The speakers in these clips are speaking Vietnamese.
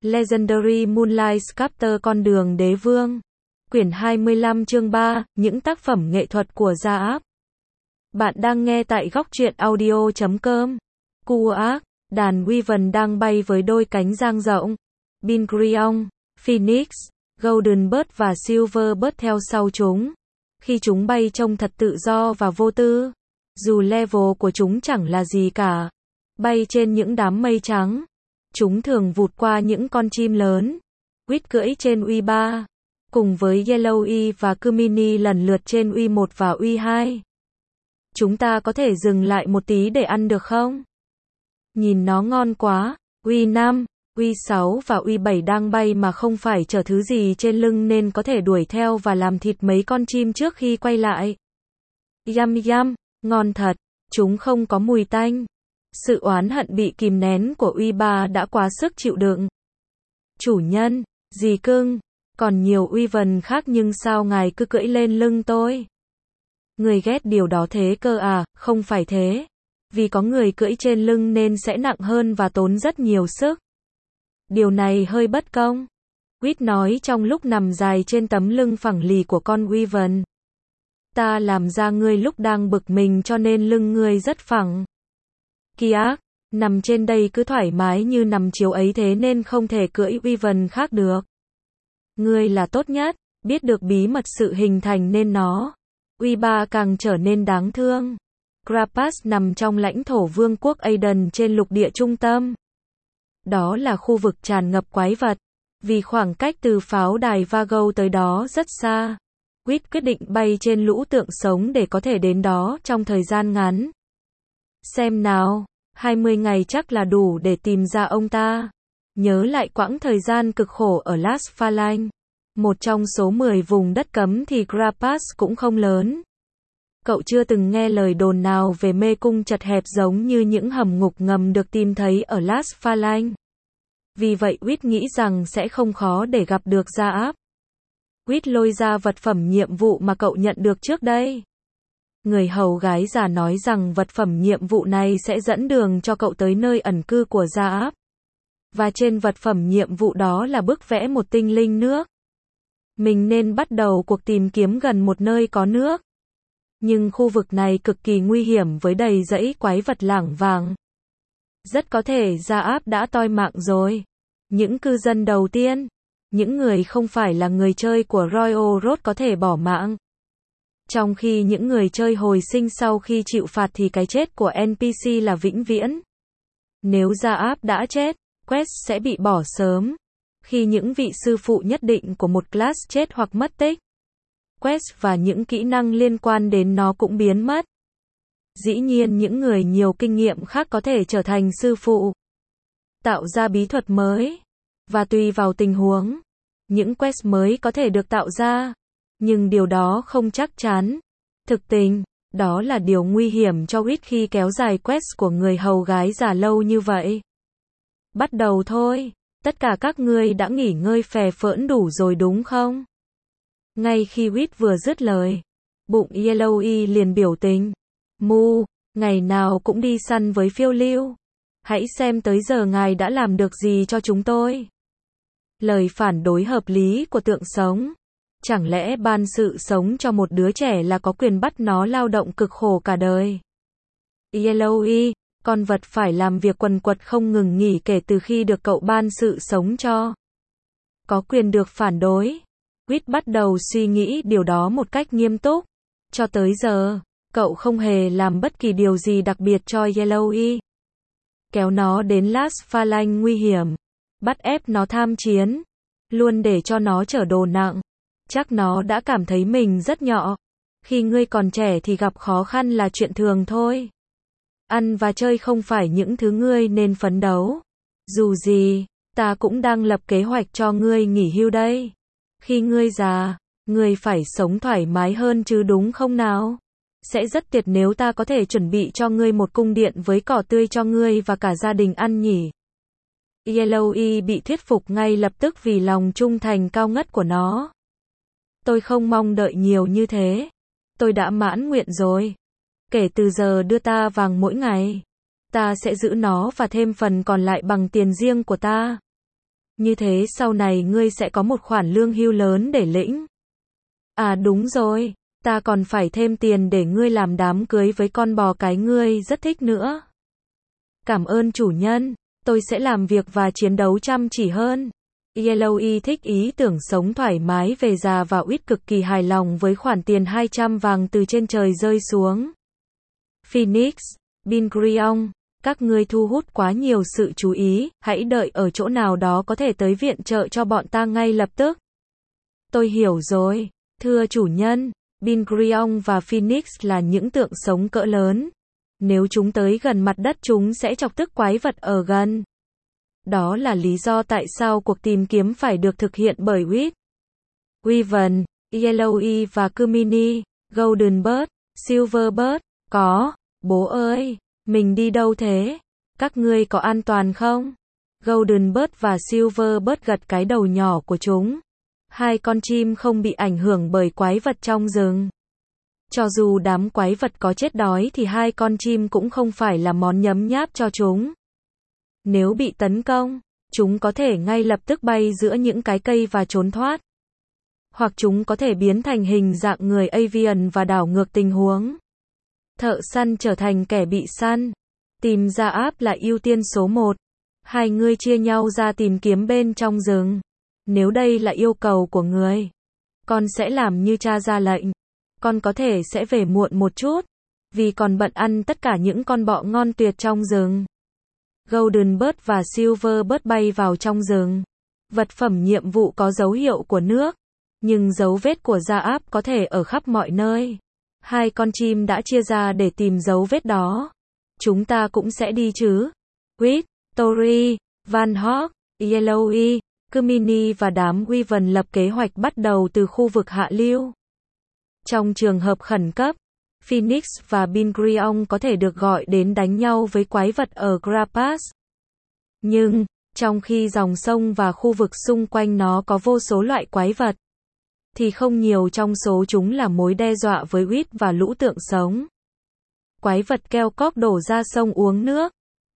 Legendary Moonlight Sculptor Con đường đế vương. Quyển 25 chương 3, những tác phẩm nghệ thuật của Gia Áp. Bạn đang nghe tại góc truyện audio.com. Kuat, đàn Wyvern đang bay với đôi cánh dang rộng. Bingrion, Phoenix, Golden Bird và Silver Bird theo sau chúng. Khi chúng bay trông thật tự do và vô tư. Dù level của chúng chẳng là gì cả. Bay trên những đám mây trắng. Chúng thường vụt qua những con chim lớn. Quýt cưỡi trên Uy-3. Cùng với Yellow và Kumini lần lượt trên Uy-1 và Uy-2. Chúng ta có thể dừng lại một tí để ăn được không? Nhìn nó ngon quá. Uy-5, Uy-6 và Uy-7 đang bay mà không phải chở thứ gì trên lưng nên có thể đuổi theo và làm thịt mấy con chim trước khi quay lại. Yum yum, ngon thật. Chúng không có mùi tanh. Sự oán hận bị kìm nén của Uy-3 đã quá sức chịu đựng. Chủ nhân, dì cưng, còn nhiều Wyvern khác nhưng sao ngài cứ cưỡi lên lưng tôi? Người ghét điều đó thế cơ à? Không phải thế. Vì có người cưỡi trên lưng nên sẽ nặng hơn và tốn rất nhiều sức. Điều này hơi bất công. Quýt nói trong lúc nằm dài trên tấm lưng phẳng lì của con Wyvern. Ta làm ra ngươi lúc đang bực mình cho nên lưng ngươi rất phẳng. Kiak, nằm trên đây cứ thoải mái như nằm chiếu ấy thế nên không thể cưỡi Wyvern khác được. Ngươi là tốt nhất, biết được bí mật sự hình thành nên nó. Uy-3 càng trở nên đáng thương. Grapas nằm trong lãnh thổ vương quốc Aiden trên lục địa trung tâm. Đó là khu vực tràn ngập quái vật. Vì khoảng cách từ pháo đài Vago tới đó rất xa. Quýt quyết định bay trên lũ tượng sống để có thể đến đó trong thời gian ngắn. Xem nào, 20 ngày chắc là đủ để tìm ra ông ta. Nhớ lại quãng thời gian cực khổ ở Las Phalanx. Một trong số 10 vùng đất cấm thì Grapas cũng không lớn. Cậu chưa từng nghe lời đồn nào về mê cung chật hẹp giống như những hầm ngục ngầm được tìm thấy ở Las Phalanx. Vì vậy Quýt nghĩ rằng sẽ không khó để gặp được Gia Áp. Quýt lôi ra vật phẩm nhiệm vụ mà cậu nhận được trước đây. Người hầu gái già nói rằng vật phẩm nhiệm vụ này sẽ dẫn đường cho cậu tới nơi ẩn cư của Gia Áp. Và trên vật phẩm nhiệm vụ đó là bức vẽ một tinh linh nước. Mình nên bắt đầu cuộc tìm kiếm gần một nơi có nước. Nhưng khu vực này cực kỳ nguy hiểm với đầy rẫy quái vật lảng vảng. Rất có thể Gia Áp đã toi mạng rồi. Những cư dân đầu tiên, những người không phải là người chơi của Royal Road có thể bỏ mạng. Trong khi những người chơi hồi sinh sau khi chịu phạt thì cái chết của NPC là vĩnh viễn. Nếu Gia Áp đã chết, quest sẽ bị bỏ sớm. Khi những vị sư phụ nhất định của một class chết hoặc mất tích, quest và những kỹ năng liên quan đến nó cũng biến mất. Dĩ nhiên những người nhiều kinh nghiệm khác có thể trở thành sư phụ, tạo ra bí thuật mới, và tùy vào tình huống, những quest mới có thể được tạo ra, nhưng điều đó không chắc chắn. Thực tình, đó là điều nguy hiểm cho Quýt khi kéo dài quest của người hầu gái già lâu như vậy. Bắt đầu thôi, tất cả các ngươi đã nghỉ ngơi phè phỡn đủ rồi đúng không? Ngay khi Quýt vừa dứt lời, bụng Yellow liền biểu tình. Mu, ngày nào cũng đi săn với phiêu lưu. Hãy xem tới giờ ngài đã làm được gì cho chúng tôi. Lời phản đối hợp lý của tượng sống. Chẳng lẽ ban sự sống cho một đứa trẻ là có quyền bắt nó lao động cực khổ cả đời? Yellow, con vật phải làm việc quần quật không ngừng nghỉ kể từ khi được cậu ban sự sống cho. Có quyền được phản đối. Quýt bắt đầu suy nghĩ điều đó một cách nghiêm túc. Cho tới giờ, cậu không hề làm bất kỳ điều gì đặc biệt cho Yellow. Kéo nó đến Las Phalanx nguy hiểm. Bắt ép nó tham chiến. Luôn để cho nó chở đồ nặng. Chắc nó đã cảm thấy mình rất nhỏ. Khi ngươi còn trẻ thì gặp khó khăn là chuyện thường thôi. Ăn và chơi không phải những thứ ngươi nên phấn đấu. Dù gì, ta cũng đang lập kế hoạch cho ngươi nghỉ hưu đây. Khi ngươi già, ngươi phải sống thoải mái hơn chứ đúng không nào? Sẽ rất tuyệt nếu ta có thể chuẩn bị cho ngươi một cung điện với cỏ tươi cho ngươi và cả gia đình ăn nhỉ. Yellow bị thuyết phục ngay lập tức vì lòng trung thành cao ngất của nó. Tôi không mong đợi nhiều như thế. Tôi đã mãn nguyện rồi. Kể từ giờ đưa ta vàng mỗi ngày. Ta sẽ giữ nó và thêm phần còn lại bằng tiền riêng của ta. Như thế sau này ngươi sẽ có một khoản lương hưu lớn để lĩnh. À đúng rồi, ta còn phải thêm tiền để ngươi làm đám cưới với con bò cái ngươi rất thích nữa. Cảm ơn chủ nhân, tôi sẽ làm việc và chiến đấu chăm chỉ hơn. Yellowy thích ý tưởng sống thoải mái về già và Uýt cực kỳ hài lòng với khoản tiền 200 vàng từ trên trời rơi xuống. Phoenix, Bingrion, các ngươi thu hút quá nhiều sự chú ý, hãy đợi ở chỗ nào đó có thể tới viện trợ cho bọn ta ngay lập tức. Tôi hiểu rồi, thưa chủ nhân, Bingrion và Phoenix là những tượng sống cỡ lớn. Nếu chúng tới gần mặt đất chúng sẽ chọc tức quái vật ở gần. Đó là lý do tại sao cuộc tìm kiếm phải được thực hiện bởi Uýt, Wyvern, Yellowy và Kumini, Goldenbird, Silverbird. Có, bố ơi, mình đi đâu thế? Các ngươi có an toàn không? Goldenbird và Silverbird gật cái đầu nhỏ của chúng. Hai con chim không bị ảnh hưởng bởi quái vật trong rừng. Cho dù đám quái vật có chết đói thì hai con chim cũng không phải là món nhấm nháp cho chúng. Nếu bị tấn công, chúng có thể ngay lập tức bay giữa những cái cây và trốn thoát. Hoặc chúng có thể biến thành hình dạng người avian và đảo ngược tình huống. Thợ săn trở thành kẻ bị săn. Tìm ra áp là ưu tiên số 1. Hai người chia nhau ra tìm kiếm bên trong rừng. Nếu đây là yêu cầu của người, con sẽ làm như cha ra lệnh. Con có thể sẽ về muộn một chút, vì còn bận ăn tất cả những con bọ ngon tuyệt trong rừng. Goldenbird và Silverbird bay vào trong rừng. Vật phẩm nhiệm vụ có dấu hiệu của nước, nhưng dấu vết của da áp có thể ở khắp mọi nơi. Hai con chim đã chia ra để tìm dấu vết đó. Chúng ta cũng sẽ đi chứ. Uýt, Tori, Van Hawk, Yellowy, Kumini và đám Wyvern lập kế hoạch bắt đầu từ khu vực hạ lưu. Trong trường hợp khẩn cấp, Phoenix và Bingrion có thể được gọi đến đánh nhau với quái vật ở Grapas. Nhưng, trong khi dòng sông và khu vực xung quanh nó có vô số loại quái vật, thì không nhiều trong số chúng là mối đe dọa với Uýt và lũ tượng sống. Quái vật keo cóc đổ ra sông uống nước.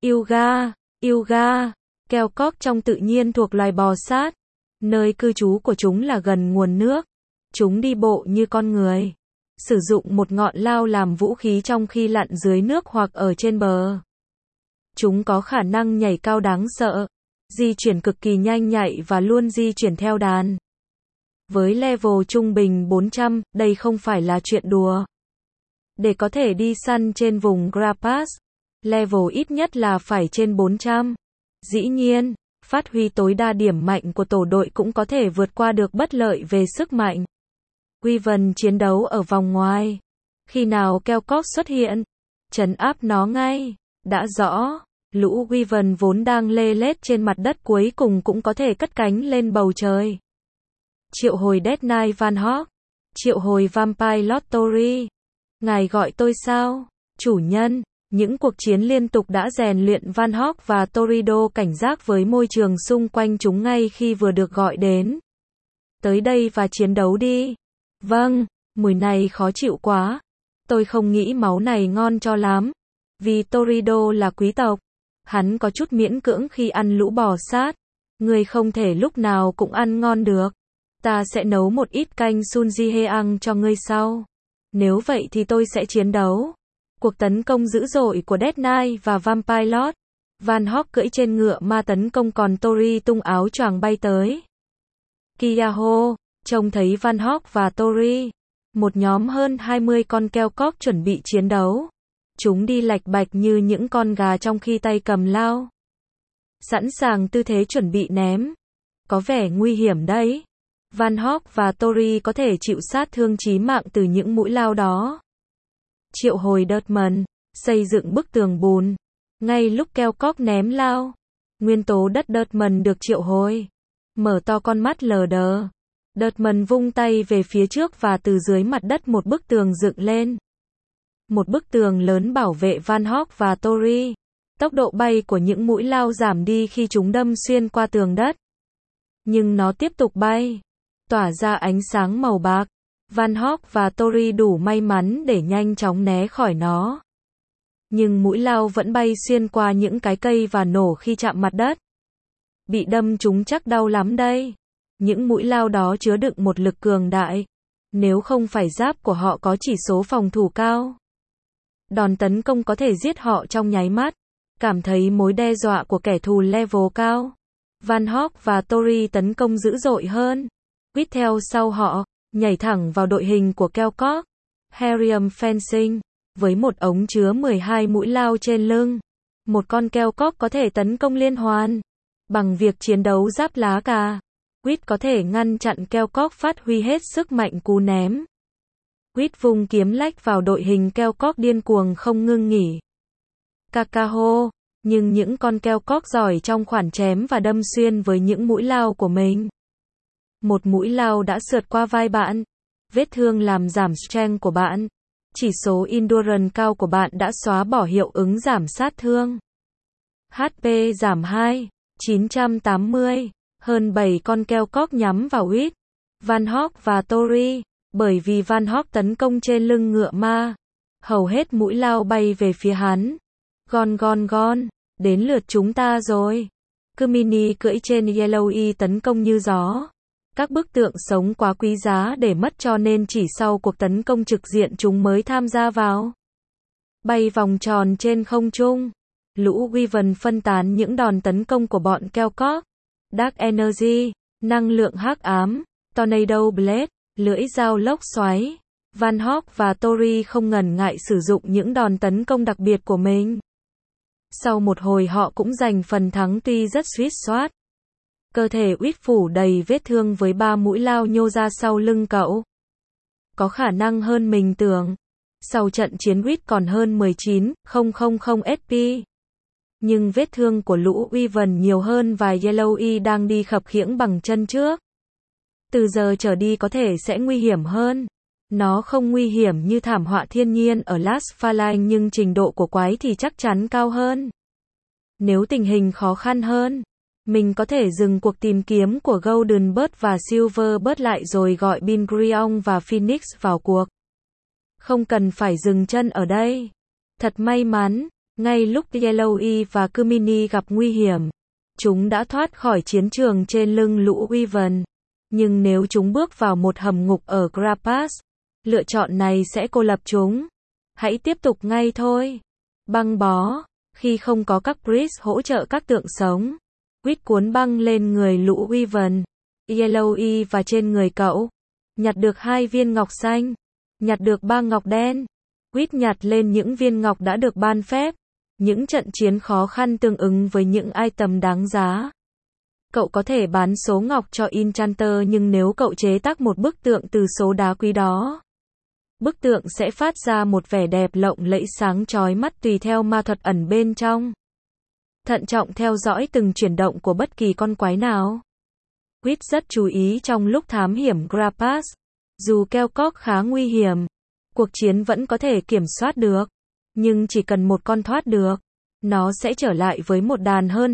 Ilga, keo cóc trong tự nhiên thuộc loài bò sát. Nơi cư trú của chúng là gần nguồn nước. Chúng đi bộ như con người. Sử dụng một ngọn lao làm vũ khí trong khi lặn dưới nước hoặc ở trên bờ. Chúng có khả năng nhảy cao đáng sợ, di chuyển cực kỳ nhanh nhạy và luôn di chuyển theo đàn. Với level trung bình 400, đây không phải là chuyện đùa. Để có thể đi săn trên vùng Grapas, level ít nhất là phải trên 400. Dĩ nhiên, phát huy tối đa điểm mạnh của tổ đội cũng có thể vượt qua được bất lợi về sức mạnh. Wyvern chiến đấu ở vòng ngoài. Khi nào keo cóc xuất hiện, trấn áp nó ngay. Đã rõ, lũ Wyvern vốn đang lê lết trên mặt đất cuối cùng cũng có thể cất cánh lên bầu trời. Triệu hồi Death Knight Van Hawk. Triệu hồi Vampire Lord Tori. Ngài gọi tôi sao? Chủ nhân, những cuộc chiến liên tục đã rèn luyện Van Hawk và Torido cảnh giác với môi trường xung quanh chúng ngay khi vừa được gọi đến. Tới đây và chiến đấu đi. Vâng, mùi này khó chịu quá. Tôi không nghĩ máu này ngon cho lắm. Vì Torido là quý tộc, hắn có chút miễn cưỡng khi ăn lũ bò sát. Người không thể lúc nào cũng ăn ngon được. Ta sẽ nấu một ít canh Sunjiheang cho ngươi sau. Nếu vậy thì tôi sẽ chiến đấu. Cuộc tấn công dữ dội của Death Knight và Vampire Lord. Van Hawk cưỡi trên ngựa ma tấn công còn Tori tung áo choàng bay tới. Kiyaho, trông thấy Van Hawk và Tori. Một nhóm hơn 20 con keo cóc chuẩn bị chiến đấu. Chúng đi lạch bạch như những con gà trong khi tay cầm lao. Sẵn sàng tư thế chuẩn bị ném. Có vẻ nguy hiểm đấy. Van Hawk và Tori có thể chịu sát thương chí mạng từ những mũi lao đó. Triệu hồi Dirtman, xây dựng bức tường bùn. Ngay lúc keo cóc ném lao, nguyên tố đất Dirtman được triệu hồi. Mở to con mắt lờ đờ. Dirtman vung tay về phía trước và từ dưới mặt đất một bức tường dựng lên. Một bức tường lớn bảo vệ Van Hawk và Tori. Tốc độ bay của những mũi lao giảm đi khi chúng đâm xuyên qua tường đất. Nhưng nó tiếp tục bay, tỏa ra ánh sáng màu bạc. Van Hawk và Tori đủ may mắn để nhanh chóng né khỏi nó. Nhưng mũi lao vẫn bay xuyên qua những cái cây và nổ khi chạm mặt đất. Bị đâm trúng chắc đau lắm đây. Những mũi lao đó chứa đựng một lực cường đại. Nếu không phải giáp của họ có chỉ số phòng thủ cao, đòn tấn công có thể giết họ trong nháy mắt. Cảm thấy mối đe dọa của kẻ thù level cao, Van Hawk và Tori tấn công dữ dội hơn. Quýt theo sau họ, nhảy thẳng vào đội hình của Kelcock. Harrium Fencing, với một ống chứa 12 mũi lao trên lưng. Một con Kelcock có thể tấn công liên hoàn. Bằng việc chiến đấu giáp lá cà, Quýt có thể ngăn chặn Kelcock phát huy hết sức mạnh cú ném. Quýt vung kiếm lách vào đội hình Kelcock điên cuồng không ngưng nghỉ. Cacao, nhưng những con Kelcock giỏi trong khoản chém và đâm xuyên với những mũi lao của mình. Một mũi lao đã sượt qua vai bạn. Vết thương làm giảm strength của bạn. Chỉ số endurance cao của bạn đã xóa bỏ hiệu ứng giảm sát thương. HP giảm 980. Hơn 7 con Kelcock nhắm vào Quýt, Van Hawk và Tori. Bởi vì Van Hawk tấn công trên lưng ngựa ma, hầu hết mũi lao bay về phía hắn. Gon, đến lượt chúng ta rồi. Kumini cưỡi trên Yellow tấn công như gió. Các bức tượng sống quá quý giá để mất cho nên chỉ sau cuộc tấn công trực diện chúng mới tham gia vào. Bay vòng tròn trên không trung. Lũ Wyvern phân tán những đòn tấn công của bọn Kelcock. Dark Energy, năng lượng hắc ám, Tornado Blade, lưỡi dao lốc xoáy. Van Hawk và Tori không ngần ngại sử dụng những đòn tấn công đặc biệt của mình. Sau một hồi họ cũng giành phần thắng tuy rất suýt soát. Cơ thể Quýt phủ đầy vết thương với 3 mũi lao nhô ra sau lưng cậu. Có khả năng hơn mình tưởng. Sau trận chiến Quýt còn hơn 19,000 SP. Nhưng vết thương của lũ Wyvern nhiều hơn và Yellow đang đi khập khiễng bằng chân trước. Từ giờ trở đi có thể sẽ nguy hiểm hơn. Nó không nguy hiểm như thảm họa thiên nhiên ở Last Phalanx nhưng trình độ của quái thì chắc chắn cao hơn. Nếu tình hình khó khăn hơn, mình có thể dừng cuộc tìm kiếm của Golden Bird và Silver Bird lại rồi gọi Bingrion và Phoenix vào cuộc. Không cần phải dừng chân ở đây. Thật may mắn, ngay lúc Yellow và Kumini gặp nguy hiểm, chúng đã thoát khỏi chiến trường trên lưng lũ Wyvern. Nhưng nếu chúng bước vào một hầm ngục ở Grapas, lựa chọn này sẽ cô lập chúng. Hãy tiếp tục ngay thôi. Băng bó. Khi không có các priest hỗ trợ các tượng sống, Quýt cuốn băng lên người lũ Wyvern, Yellow và trên người cậu. Nhặt được 2 viên ngọc xanh. Nhặt được 3 ngọc đen. Quýt nhặt lên những viên ngọc đã được ban phép. Những trận chiến khó khăn tương ứng với những item đáng giá. Cậu có thể bán số ngọc cho Enchanter nhưng nếu cậu chế tác một bức tượng từ số đá quý đó, bức tượng sẽ phát ra một vẻ đẹp lộng lẫy sáng chói mắt tùy theo ma thuật ẩn bên trong. Thận trọng theo dõi từng chuyển động của bất kỳ con quái nào. Quýt rất chú ý trong lúc thám hiểm Grapas. Dù Kelcock khá nguy hiểm, cuộc chiến vẫn có thể kiểm soát được. Nhưng chỉ cần một con thoát được, nó sẽ trở lại với một đàn hơn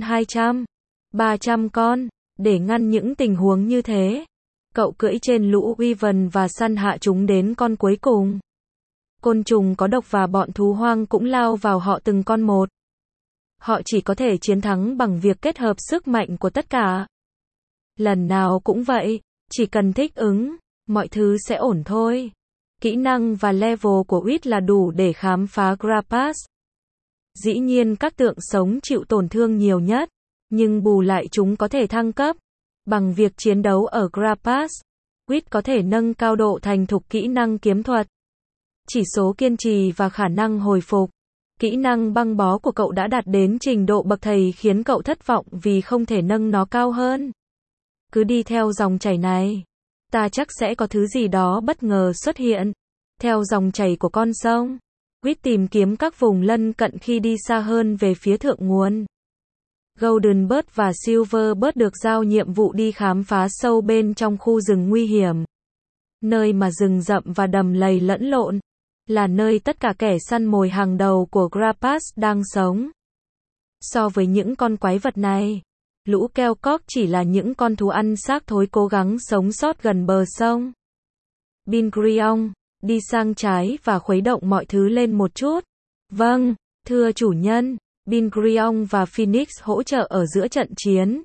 300 con. Để ngăn những tình huống như thế, cậu cưỡi trên lũ Wyvern và săn hạ chúng đến con cuối cùng. Côn trùng có độc và bọn thú hoang cũng lao vào họ từng con một. Họ chỉ có thể chiến thắng bằng việc kết hợp sức mạnh của tất cả. Lần nào cũng vậy, chỉ cần thích ứng, mọi thứ sẽ ổn thôi. Kỹ năng và level của Quýt là đủ để khám phá Grapas. Dĩ nhiên các tượng sống chịu tổn thương nhiều nhất, nhưng bù lại chúng có thể thăng cấp. Bằng việc chiến đấu ở Grapas, Quýt có thể nâng cao độ thành thục kỹ năng kiếm thuật, chỉ số kiên trì và khả năng hồi phục. Kỹ năng băng bó của cậu đã đạt đến trình độ bậc thầy khiến cậu thất vọng vì không thể nâng nó cao hơn. Cứ đi theo dòng chảy này, ta chắc sẽ có thứ gì đó bất ngờ xuất hiện. Theo dòng chảy của con sông, Quýt tìm kiếm các vùng lân cận khi đi xa hơn về phía thượng nguồn. Golden Bird và Silver Bird được giao nhiệm vụ đi khám phá sâu bên trong khu rừng nguy hiểm. Nơi mà rừng rậm và đầm lầy lẫn lộn, là nơi tất cả kẻ săn mồi hàng đầu của Grapas đang sống. So với những con quái vật này, lũ Kelcock chỉ là những con thú ăn xác thối cố gắng sống sót gần bờ sông. Bingrion, đi sang trái và khuấy động mọi thứ lên một chút. Vâng, thưa chủ nhân. Bingrion và Phoenix hỗ trợ ở giữa trận chiến.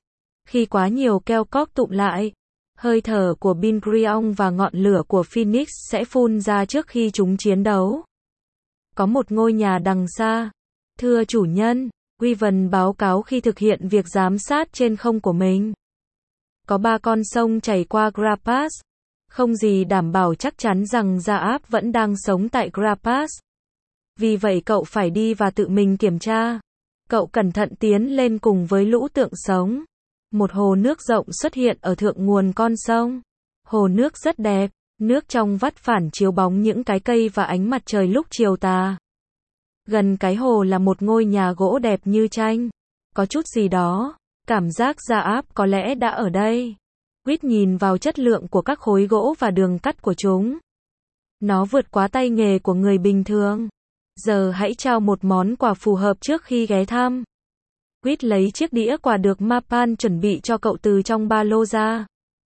Khi quá nhiều keo cóc tụm lại, hơi thở của Bingrion và ngọn lửa của Phoenix sẽ phun ra trước khi chúng chiến đấu. Có một ngôi nhà đằng xa. Thưa chủ nhân, Wyvern báo cáo khi thực hiện việc giám sát trên không của mình. Có 3 con sông chảy qua Grapas. Không gì đảm bảo chắc chắn rằng Zaap vẫn đang sống tại Grapas. Vì vậy cậu phải đi và tự mình kiểm tra. Cậu cẩn thận tiến lên cùng với lũ tượng sống. Một hồ nước rộng xuất hiện ở thượng nguồn con sông. Hồ nước rất đẹp, nước trong vắt phản chiếu bóng những cái cây và ánh mặt trời lúc chiều tà. Gần cái hồ là một ngôi nhà gỗ đẹp như tranh. Có chút gì đó, cảm giác Zaap có lẽ đã ở đây. Quýt nhìn vào chất lượng của các khối gỗ và đường cắt của chúng. Nó vượt quá tay nghề của người bình thường. Giờ hãy trao một món quà phù hợp trước khi ghé thăm. Quýt lấy chiếc đĩa quà được Mapan chuẩn bị cho cậu từ trong ba lô ra.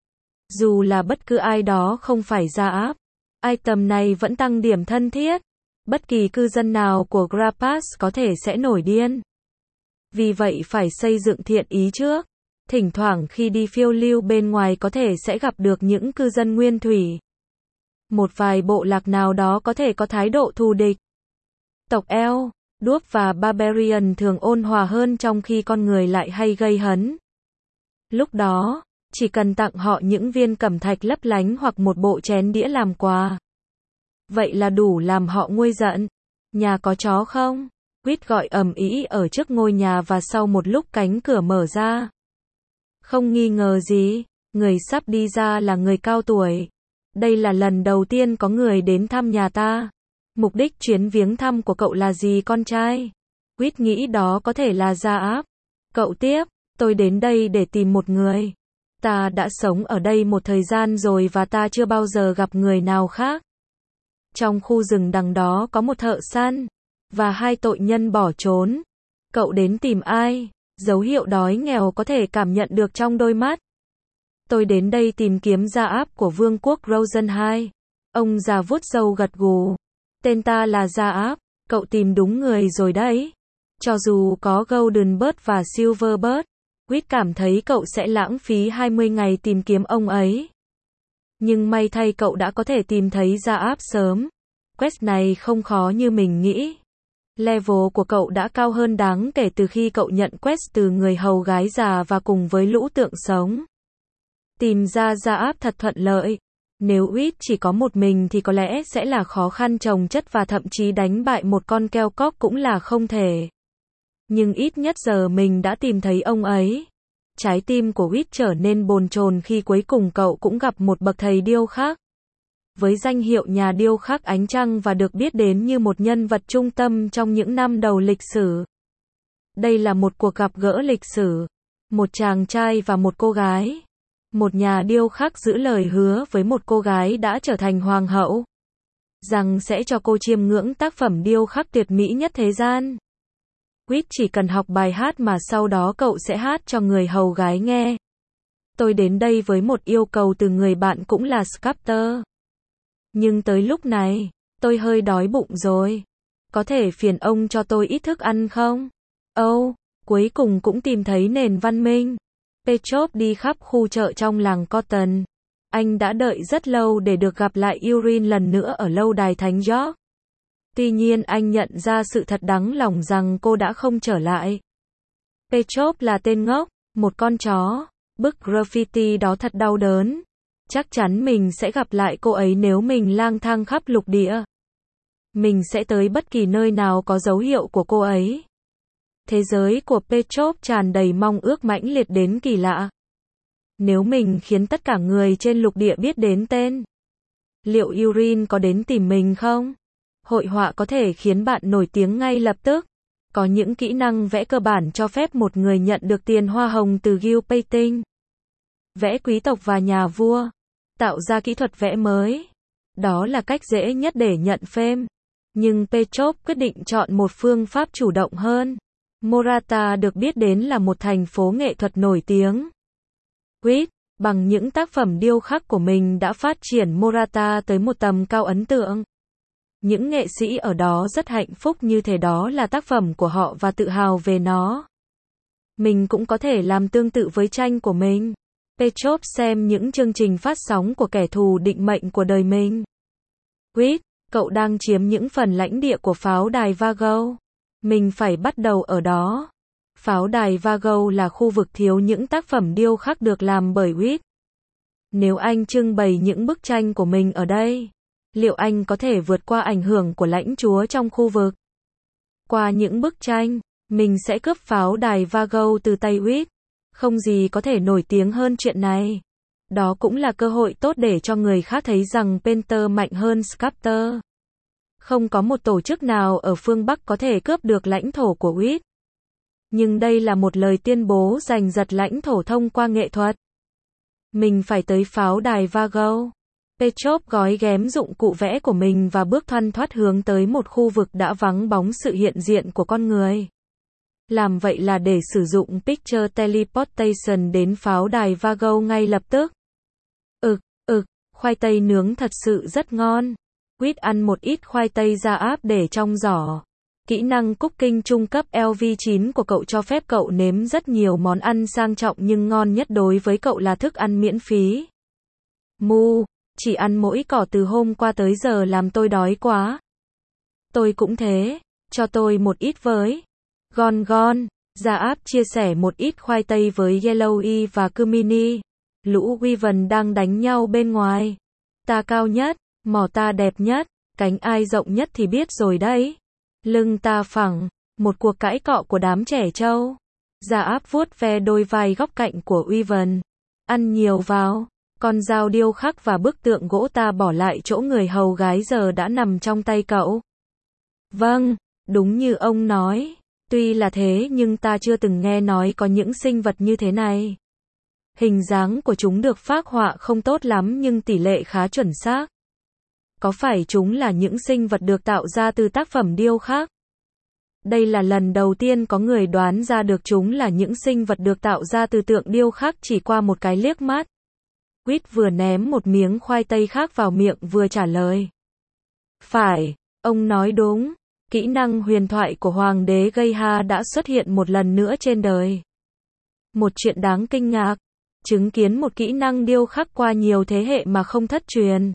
Dù là bất cứ ai đó không phải Zaap, item này vẫn tăng điểm thân thiết. Bất kỳ cư dân nào của Grapas có thể sẽ nổi điên. Vì vậy phải xây dựng thiện ý trước. Thỉnh thoảng khi đi phiêu lưu bên ngoài có thể sẽ gặp được những cư dân nguyên thủy. Một vài bộ lạc nào đó có thể có thái độ thù địch. Tộc Elf, Dwarf và Barbarian thường ôn hòa hơn trong khi con người lại hay gây hấn. Lúc đó, chỉ cần tặng họ những viên cẩm thạch lấp lánh hoặc một bộ chén đĩa làm quà. Vậy là đủ làm họ nguôi giận. Nhà có chó không? Quýt gọi ầm ĩ ở trước ngôi nhà và sau một lúc cánh cửa mở ra. Không nghi ngờ gì, người sắp đi ra là người cao tuổi. Đây là lần đầu tiên có người đến thăm nhà ta. Mục đích chuyến viếng thăm của cậu là gì con trai? Quýt nghĩ đó có thể là Zaap. Cậu tiếp, tôi đến đây để tìm một người. Ta đã sống ở đây một thời gian rồi và ta chưa bao giờ gặp người nào khác. Trong khu rừng đằng đó có một thợ săn và 2 tội nhân bỏ trốn. Cậu đến tìm ai? Dấu hiệu đói nghèo có thể cảm nhận được trong đôi mắt. Tôi đến đây tìm kiếm Zaap của vương quốc Rosenheim. Ông già vuốt râu gật gù. Tên ta là Zaap, cậu tìm đúng người rồi đấy. Cho dù có Goldenbird và Silverbird, Quýt cảm thấy cậu sẽ lãng phí 20 ngày tìm kiếm ông ấy. Nhưng may thay cậu đã có thể tìm thấy Zaap sớm. Quest này không khó như mình nghĩ. Level của cậu đã cao hơn đáng kể từ khi cậu nhận quest từ người hầu gái già và cùng với lũ tượng sống. Tìm ra Zaap thật thuận lợi. Nếu Quýt chỉ có một mình thì có lẽ sẽ là khó khăn chồng chất và thậm chí đánh bại một con keo cóc cũng là không thể. Nhưng ít nhất giờ mình đã tìm thấy ông ấy. Trái tim của Quýt trở nên bồn chồn khi cuối cùng cậu cũng gặp một bậc thầy điêu khắc. Với danh hiệu nhà điêu khắc ánh trăng và được biết đến như một nhân vật trung tâm trong những năm đầu lịch sử. Đây là một cuộc gặp gỡ lịch sử. Một chàng trai và một cô gái. Một nhà điêu khắc giữ lời hứa với một cô gái đã trở thành hoàng hậu. Rằng sẽ cho cô chiêm ngưỡng tác phẩm điêu khắc tuyệt mỹ nhất thế gian. Quýt chỉ cần học bài hát mà sau đó cậu sẽ hát cho người hầu gái nghe. Tôi đến đây với một yêu cầu từ người bạn cũng là Sculptor. Nhưng tới lúc này, tôi hơi đói bụng rồi. Có thể phiền ông cho tôi ít thức ăn không? Cuối cùng cũng tìm thấy nền văn minh. Petrov đi khắp khu chợ trong làng Cotton. Anh đã đợi rất lâu để được gặp lại Urin lần nữa ở lâu đài Thánh George. Tuy nhiên anh nhận ra sự thật đáng lòng rằng cô đã không trở lại. Petrov là tên ngốc, một con chó. Bức graffiti đó thật đau đớn. Chắc chắn mình sẽ gặp lại cô ấy nếu mình lang thang khắp lục địa. Mình sẽ tới bất kỳ nơi nào có dấu hiệu của cô ấy. Thế giới của Petrov tràn đầy mong ước mãnh liệt đến kỳ lạ. Nếu mình khiến tất cả người trên lục địa biết đến tên, liệu Urin có đến tìm mình không? Hội họa có thể khiến bạn nổi tiếng ngay lập tức. Có những kỹ năng vẽ cơ bản cho phép một người nhận được tiền hoa hồng từ Guild Painting. Vẽ quý tộc và nhà vua. Tạo ra kỹ thuật vẽ mới. Đó là cách dễ nhất để nhận fame. Nhưng Petrov quyết định chọn một phương pháp chủ động hơn. Morata được biết đến là một thành phố nghệ thuật nổi tiếng. Quýt, bằng những tác phẩm điêu khắc của mình đã phát triển Morata tới một tầm cao ấn tượng. Những nghệ sĩ ở đó rất hạnh phúc như thể đó là tác phẩm của họ và tự hào về nó. Mình cũng có thể làm tương tự với tranh của mình. Petrov xem những chương trình phát sóng của kẻ thù định mệnh của đời mình. Quýt, cậu đang chiếm những phần lãnh địa của pháo đài Vago. Mình phải bắt đầu ở đó. Pháo đài Vago là khu vực thiếu những tác phẩm điêu khắc được làm bởi Quýt. Nếu anh trưng bày những bức tranh của mình ở đây, liệu anh có thể vượt qua ảnh hưởng của lãnh chúa trong khu vực? Qua những bức tranh, mình sẽ cướp pháo đài Vago từ tay Quýt. Không gì có thể nổi tiếng hơn chuyện này. Đó cũng là cơ hội tốt để cho người khác thấy rằng Painter mạnh hơn Sculptor. Không có một tổ chức nào ở phương Bắc có thể cướp được lãnh thổ của Quýt. Nhưng đây là một lời tuyên bố giành giật lãnh thổ thông qua nghệ thuật. Mình phải tới pháo đài Vago. Petrov gói ghém dụng cụ vẽ của mình và bước thoăn thoắt hướng tới một khu vực đã vắng bóng sự hiện diện của con người. Làm vậy là để sử dụng Picture Teleportation đến pháo đài Vago ngay lập tức. Khoai tây nướng thật sự rất ngon. Quýt ăn một ít khoai tây ra áp để trong giỏ. Kỹ năng cooking trung cấp LV9 của cậu cho phép cậu nếm rất nhiều món ăn sang trọng nhưng ngon nhất đối với cậu là thức ăn miễn phí. Chỉ ăn mỗi cỏ từ hôm qua tới giờ làm tôi đói quá. Tôi cũng thế, cho tôi một ít với. Gon, Gia áp chia sẻ một ít khoai tây với Yellowy và Kumini. Lũ Wyvern đang đánh nhau bên ngoài. Ta cao nhất, mỏ ta đẹp nhất, cánh ai rộng nhất thì biết rồi đấy. Lưng ta phẳng, một cuộc cãi cọ của đám trẻ trâu. Gia áp vuốt ve đôi vai góc cạnh của Wyvern. Ăn nhiều vào, con dao điêu khắc và bức tượng gỗ ta bỏ lại chỗ người hầu gái giờ đã nằm trong tay cậu. Vâng, đúng như ông nói. Tuy là thế nhưng ta chưa từng nghe nói có những sinh vật như thế này. Hình dáng của chúng được phác họa không tốt lắm nhưng tỷ lệ khá chuẩn xác. Có phải chúng là những sinh vật được tạo ra từ tác phẩm điêu khắc? Đây là lần đầu tiên có người đoán ra được chúng là những sinh vật được tạo ra từ tượng điêu khắc chỉ qua một cái liếc mắt. Quýt vừa ném một miếng khoai tây khác vào miệng vừa trả lời. Phải, ông nói đúng. Kỹ năng huyền thoại của Hoàng đế Geisha đã xuất hiện một lần nữa trên đời. Một chuyện đáng kinh ngạc. Chứng kiến một kỹ năng điêu khắc qua nhiều thế hệ mà không thất truyền.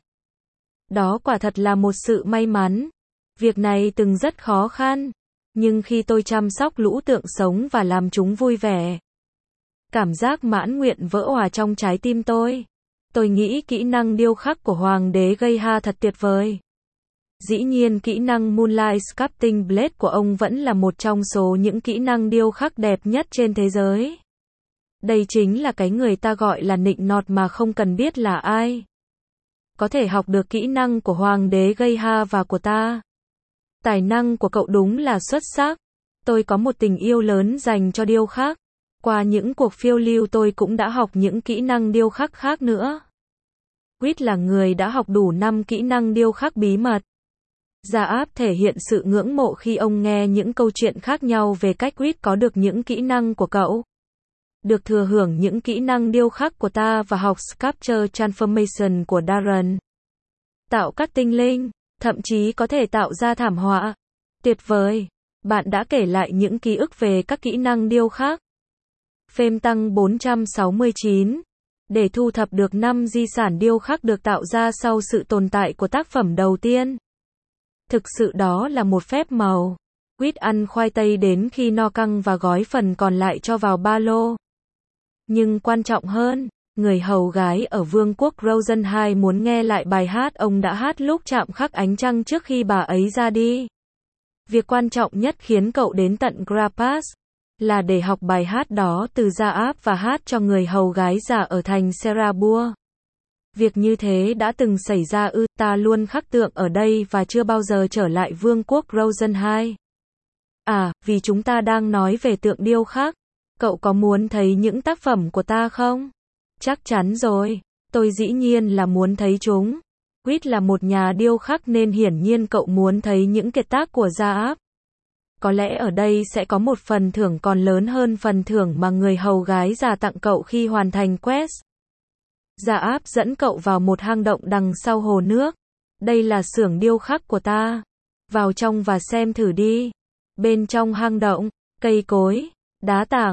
Đó quả thật là một sự may mắn. Việc này từng rất khó khăn. Nhưng khi tôi chăm sóc lũ tượng sống và làm chúng vui vẻ, cảm giác mãn nguyện vỡ òa trong trái tim tôi. Tôi nghĩ kỹ năng điêu khắc của Hoàng đế Geisha thật tuyệt vời. Dĩ nhiên kỹ năng Moonlight Sculpting Blade của ông vẫn là một trong số những kỹ năng điêu khắc đẹp nhất trên thế giới. Đây chính là cái người ta gọi là nịnh nọt mà không cần biết là ai. Có thể học được kỹ năng của Hoàng đế Geisha và của ta. Tài năng của cậu đúng là xuất sắc. Tôi có một tình yêu lớn dành cho điêu khắc. Qua những cuộc phiêu lưu tôi cũng đã học những kỹ năng điêu khắc khác nữa. Quýt là người đã học đủ 5 kỹ năng điêu khắc bí mật. Gia áp thể hiện sự ngưỡng mộ khi ông nghe những câu chuyện khác nhau về cách Quýt có được những kỹ năng của cậu. Được thừa hưởng những kỹ năng điêu khắc của ta và học Sculpture Transformation của Darren. Tạo các tinh linh, thậm chí có thể tạo ra thảm họa. Tuyệt vời! Bạn đã kể lại những ký ức về các kỹ năng điêu khắc. Phêm tăng 469. Để thu thập được 5 di sản điêu khắc được tạo ra sau sự tồn tại của tác phẩm đầu tiên. Thực sự đó là một phép màu. Quýt ăn khoai tây đến khi no căng và gói phần còn lại cho vào ba lô. Nhưng quan trọng hơn, người hầu gái ở vương quốc Rosenheim muốn nghe lại bài hát ông đã hát lúc chạm khắc ánh trăng trước khi bà ấy ra đi. Việc quan trọng nhất khiến cậu đến tận Grapas là để học bài hát đó từ Gia áp và hát cho người hầu gái già ở thành Serabua. Việc như thế đã từng xảy ra ta luôn khắc tượng ở đây và chưa bao giờ trở lại vương quốc Rosenheim. À, vì chúng ta đang nói về tượng điêu khắc. Cậu có muốn thấy những tác phẩm của ta không? Chắc chắn rồi. Tôi dĩ nhiên là muốn thấy chúng. Quýt là một nhà điêu khắc nên hiển nhiên cậu muốn thấy những kiệt tác của Gia áp. Có lẽ ở đây sẽ có một phần thưởng còn lớn hơn phần thưởng mà người hầu gái già tặng cậu khi hoàn thành quest. Gia áp dẫn cậu vào một hang động đằng sau hồ nước. Đây là xưởng điêu khắc của ta. Vào trong và xem thử đi. Bên trong hang động, cây cối, đá tảng,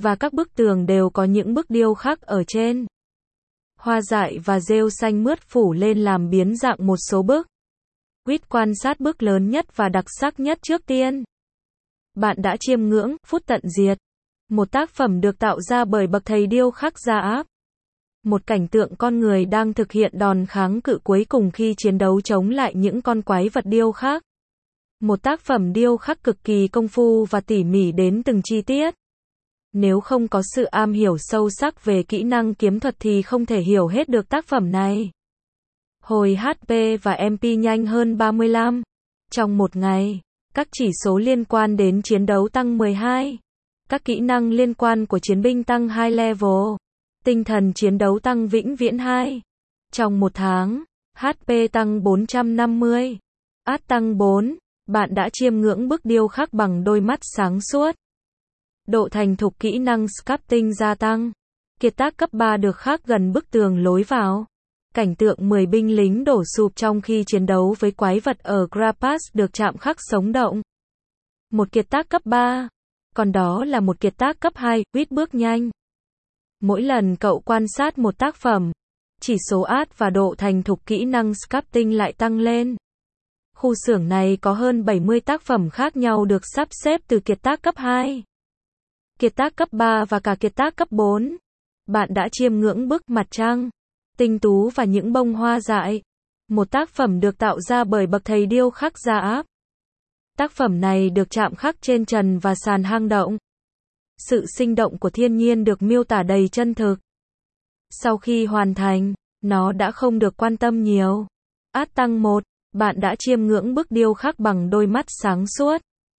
và các bức tường đều có những bức điêu khắc ở trên. Hoa dại và rêu xanh mướt phủ lên làm biến dạng một số bức. Quýt quan sát bức lớn nhất và đặc sắc nhất trước tiên. Bạn đã chiêm ngưỡng Phút tận diệt, một tác phẩm được tạo ra bởi bậc thầy điêu khắc Gia Áp. Một cảnh tượng con người đang thực hiện đòn kháng cự cuối cùng khi chiến đấu chống lại những con quái vật điêu khắc. Một tác phẩm điêu khắc cực kỳ công phu và tỉ mỉ đến từng chi tiết. Nếu không có sự am hiểu sâu sắc về kỹ năng kiếm thuật thì không thể hiểu hết được tác phẩm này. Hồi HP và MP nhanh hơn 35. Trong một ngày, các chỉ số liên quan đến chiến đấu tăng 12. Các kỹ năng liên quan của chiến binh tăng 2 level. Tinh thần chiến đấu tăng vĩnh viễn 2. Trong một tháng, HP tăng 450. AD tăng 4. Bạn đã chiêm ngưỡng bức điêu khắc bằng đôi mắt sáng suốt. Độ thành thục kỹ năng sculpting gia tăng. Kiệt tác cấp 3 được khắc gần bức tường lối vào. Cảnh tượng 10 binh lính đổ sụp trong khi chiến đấu với quái vật ở Grapas được chạm khắc sống động. Một kiệt tác cấp 3. Còn đó là một kiệt tác cấp 2, Quýt bước nhanh. Mỗi lần cậu quan sát một tác phẩm, chỉ số AD và độ thành thục kỹ năng sculpting lại tăng lên. Khu xưởng này có hơn 70 tác phẩm khác nhau được sắp xếp từ kiệt tác cấp 2, kiệt tác cấp 3 và cả kiệt tác cấp 4. Bạn đã chiêm ngưỡng bức Mặt trăng tinh tú và những bông hoa dại. Một tác phẩm được tạo ra bởi bậc thầy điêu khắc Gia Áp. Tác phẩm này được chạm khắc trên trần và sàn hang động. Sự sinh động của thiên nhiên được miêu tả đầy chân thực. Sau khi hoàn thành, nó đã không được quan tâm nhiều. AD tăng 1. Bạn đã chiêm ngưỡng bức điêu khắc bằng đôi mắt sáng suốt.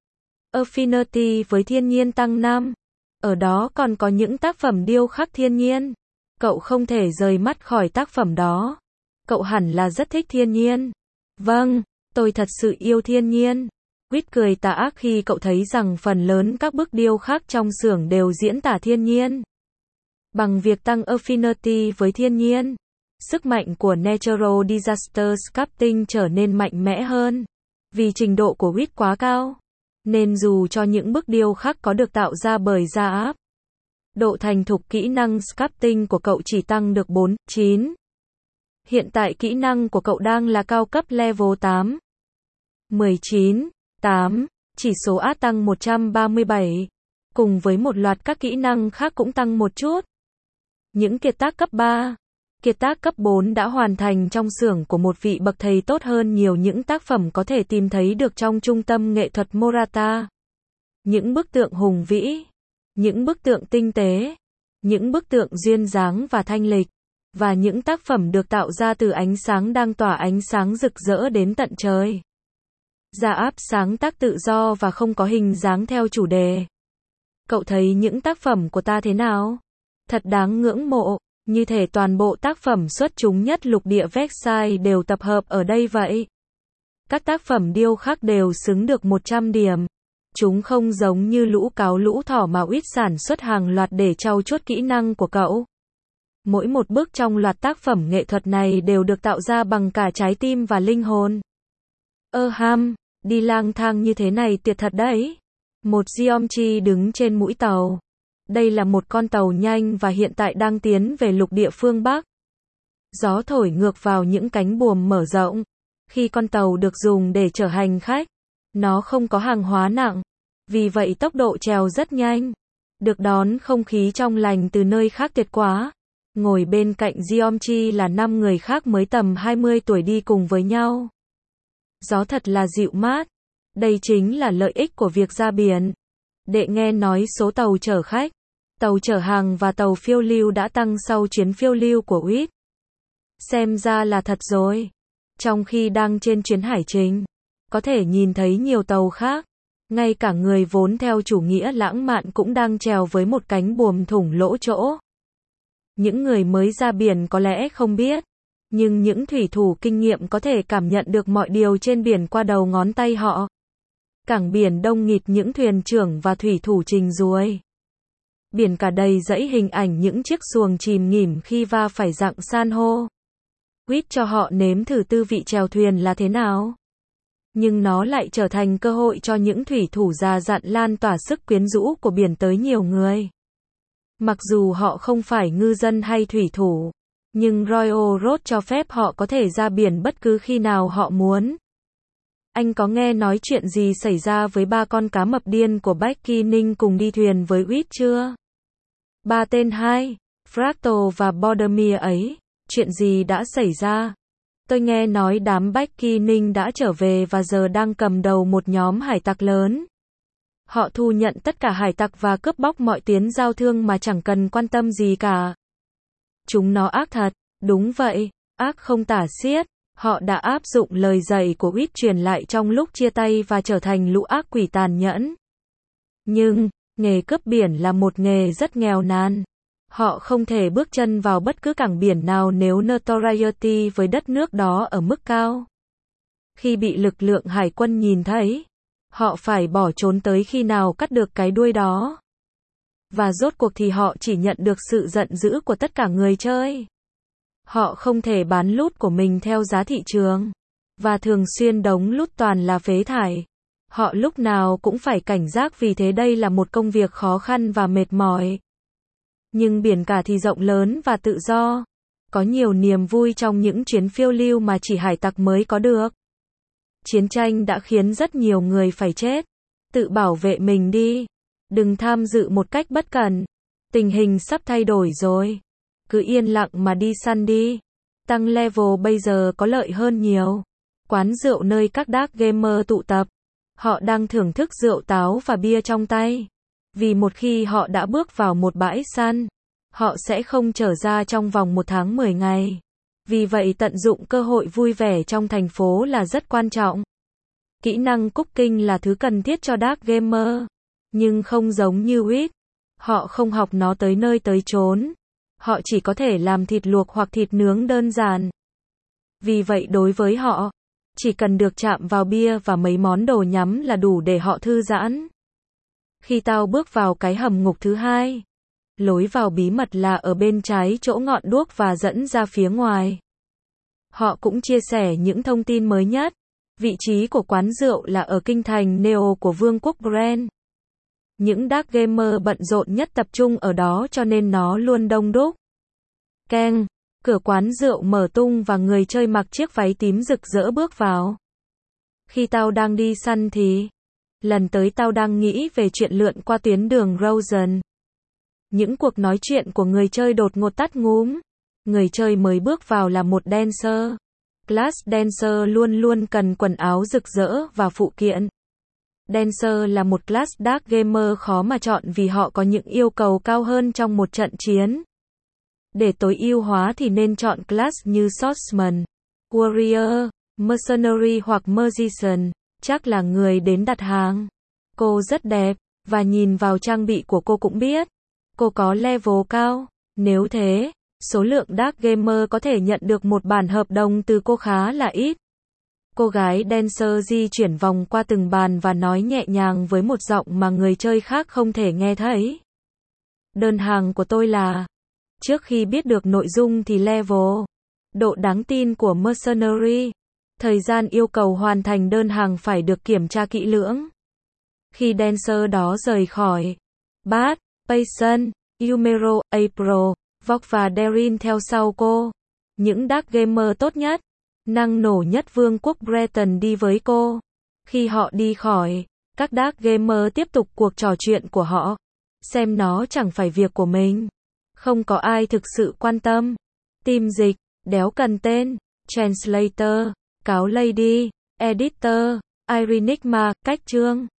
Affinity với thiên nhiên tăng 5. Ở đó còn có những tác phẩm điêu khắc thiên nhiên. Cậu không thể rời mắt khỏi tác phẩm đó. Cậu hẳn là rất thích thiên nhiên. Vâng, tôi thật sự yêu thiên nhiên. Quýt cười tà ác khi cậu thấy rằng phần lớn các bức điêu khắc trong xưởng đều diễn tả thiên nhiên. Bằng việc tăng affinity với thiên nhiên, sức mạnh của Natural Disaster Sculpting trở nên mạnh mẽ hơn. Vì trình độ của Quýt quá cao, nên dù cho những bức điêu khắc có được tạo ra bởi Gia Áp, độ thành thục kỹ năng sculpting của cậu chỉ tăng được 4, 9. Hiện tại kỹ năng của cậu đang là cao cấp level 8. 19, 8. Chỉ số AD tăng 137. Cùng với một loạt các kỹ năng khác cũng tăng một chút. Những kiệt tác cấp 3, kiệt tác cấp 4 đã hoàn thành trong xưởng của một vị bậc thầy tốt hơn nhiều những tác phẩm có thể tìm thấy được trong trung tâm nghệ thuật Morata. Những bức tượng hùng vĩ, những bức tượng tinh tế, những bức tượng duyên dáng và thanh lịch, và những tác phẩm được tạo ra từ ánh sáng đang tỏa ánh sáng rực rỡ đến tận trời. Gia Áp sáng tác tự do và không có hình dáng theo chủ đề. Cậu thấy những tác phẩm của ta thế nào? Thật đáng ngưỡng mộ, như thể toàn bộ tác phẩm xuất chúng nhất lục địa Versailles đều tập hợp ở đây vậy. Các tác phẩm điêu khắc đều xứng được 100 điểm. Chúng không giống như lũ cáo lũ thỏ mà Quýt sản xuất hàng loạt để trau chuốt kỹ năng của cậu. Mỗi một bước trong loạt tác phẩm nghệ thuật này đều được tạo ra bằng cả trái tim và linh hồn. Ham, đi lang thang như thế này tuyệt thật đấy. Một Geomchi đứng trên mũi tàu. Đây là một con tàu nhanh và hiện tại đang tiến về lục địa phương Bắc. Gió thổi ngược vào những cánh buồm mở rộng. Khi con tàu được dùng để chở hành khách, nó không có hàng hóa nặng. Vì vậy tốc độ chèo rất nhanh. Được đón không khí trong lành từ nơi khác tuyệt quá. Ngồi bên cạnh Geomchi là 5 người khác mới tầm 20 tuổi đi cùng với nhau. Gió thật là dịu mát. Đây chính là lợi ích của việc ra biển. Đệ nghe nói số tàu chở khách, tàu chở hàng và tàu phiêu lưu đã tăng sau chuyến phiêu lưu của Quýt. Xem ra là thật rồi. Trong khi đang trên chuyến hải trình, có thể nhìn thấy nhiều tàu khác. Ngay cả người vốn theo chủ nghĩa lãng mạn cũng đang chèo với một cánh buồm thủng lỗ chỗ. Những người mới ra biển có lẽ không biết, nhưng những thủy thủ kinh nghiệm có thể cảm nhận được mọi điều trên biển qua đầu ngón tay họ. Cảng biển đông nghịt những thuyền trưởng và thủy thủ trình ruồi. Biển cả đầy dãy hình ảnh những chiếc xuồng chìm nghỉm khi va phải rặng san hô. Quýt cho họ nếm thử tư vị chèo thuyền là thế nào. Nhưng nó lại trở thành cơ hội cho những thủy thủ già dặn lan tỏa sức quyến rũ của biển tới nhiều người. Mặc dù họ không phải ngư dân hay thủy thủ, nhưng Royal Road cho phép họ có thể ra biển bất cứ khi nào họ muốn. Anh có nghe nói chuyện gì xảy ra với ba con cá mập điên của Becky Ninh cùng đi thuyền với Whit chưa? Ba tên hai, Fractal và Bordermere ấy, chuyện gì đã xảy ra? Tôi nghe nói đám Becky Ninh đã trở về và giờ đang cầm đầu một nhóm hải tặc lớn. Họ thu nhận tất cả hải tặc và cướp bóc mọi tuyến giao thương mà chẳng cần quan tâm gì cả. Chúng nó ác thật, đúng vậy, ác không tả xiết. Họ đã áp dụng lời dạy của Whit truyền lại trong lúc chia tay và trở thành lũ ác quỷ tàn nhẫn. Nhưng, nghề cướp biển là một nghề rất nghèo nàn. Họ không thể bước chân vào bất cứ cảng biển nào nếu notoriety với đất nước đó ở mức cao. Khi bị lực lượng hải quân nhìn thấy, họ phải bỏ trốn tới khi nào cắt được cái đuôi đó. Và rốt cuộc thì họ chỉ nhận được sự giận dữ của tất cả người chơi. Họ không thể bán loot của mình theo giá thị trường. Và thường xuyên đống loot toàn là phế thải. Họ lúc nào cũng phải cảnh giác vì thế đây là một công việc khó khăn và mệt mỏi. Nhưng biển cả thì rộng lớn và tự do. Có nhiều niềm vui trong những chuyến phiêu lưu mà chỉ hải tặc mới có được. Chiến tranh đã khiến rất nhiều người phải chết. Tự bảo vệ mình đi. Đừng tham dự một cách bất cẩn. Tình hình sắp thay đổi rồi. Cứ yên lặng mà đi săn đi. Tăng level bây giờ có lợi hơn nhiều. Quán rượu nơi các dark gamer tụ tập. Họ đang thưởng thức rượu táo và bia trong tay. Vì một khi họ đã bước vào một bãi săn, họ sẽ không trở ra trong vòng 1 tháng 10 ngày. Vì vậy tận dụng cơ hội vui vẻ trong thành phố là rất quan trọng. Kỹ năng cooking là thứ cần thiết cho dark gamer. Nhưng không giống như Whit. Họ không học nó tới nơi tới chốn. Họ chỉ có thể làm thịt luộc hoặc thịt nướng đơn giản. Vì vậy đối với họ, chỉ cần được chạm vào bia và mấy món đồ nhắm là đủ để họ thư giãn. Khi tao bước vào cái hầm ngục thứ hai, lối vào bí mật là ở bên trái chỗ ngọn đuốc và dẫn ra phía ngoài. Họ cũng chia sẻ những thông tin mới nhất. Vị trí của quán rượu là ở kinh thành Neo của Vương quốc Bren. Những dark gamer bận rộn nhất tập trung ở đó cho nên nó luôn đông đúc. Keng, cửa quán rượu mở tung và người chơi mặc chiếc váy tím rực rỡ bước vào. Khi tao đang đi săn thì, lần tới tao đang nghĩ về chuyện lượn qua tuyến đường Rosen. Những cuộc nói chuyện của người chơi đột ngột tắt ngúm. Người chơi mới bước vào là một dancer. Class dancer luôn luôn cần quần áo rực rỡ và phụ kiện. Dancer là một class dark gamer khó mà chọn vì họ có những yêu cầu cao hơn trong một trận chiến. Để tối ưu hóa thì nên chọn class như Swordsman, Warrior, Mercenary hoặc Magician. Chắc là người đến đặt hàng. Cô rất đẹp, và nhìn vào trang bị của cô cũng biết. Cô có level cao. Nếu thế, số lượng dark gamer có thể nhận được một bản hợp đồng từ cô khá là ít. Cô gái dancer di chuyển vòng qua từng bàn và nói nhẹ nhàng với một giọng mà người chơi khác không thể nghe thấy. Đơn hàng của tôi là... Trước khi biết được nội dung thì level, độ đáng tin của Mercenary, thời gian yêu cầu hoàn thành đơn hàng phải được kiểm tra kỹ lưỡng. Khi dancer đó rời khỏi, Bart, Payson, Yumero, April, Vok và Darin theo sau cô. Những dark gamer tốt nhất, năng nổ nhất Vương quốc Breton đi với cô. Khi họ đi khỏi, các dark gamer tiếp tục cuộc trò chuyện của họ. Xem nó chẳng phải việc của mình. Không có ai thực sự quan tâm. Team dịch, đéo cần tên, translator, cáo lady, editor, Irenigma, cách chương.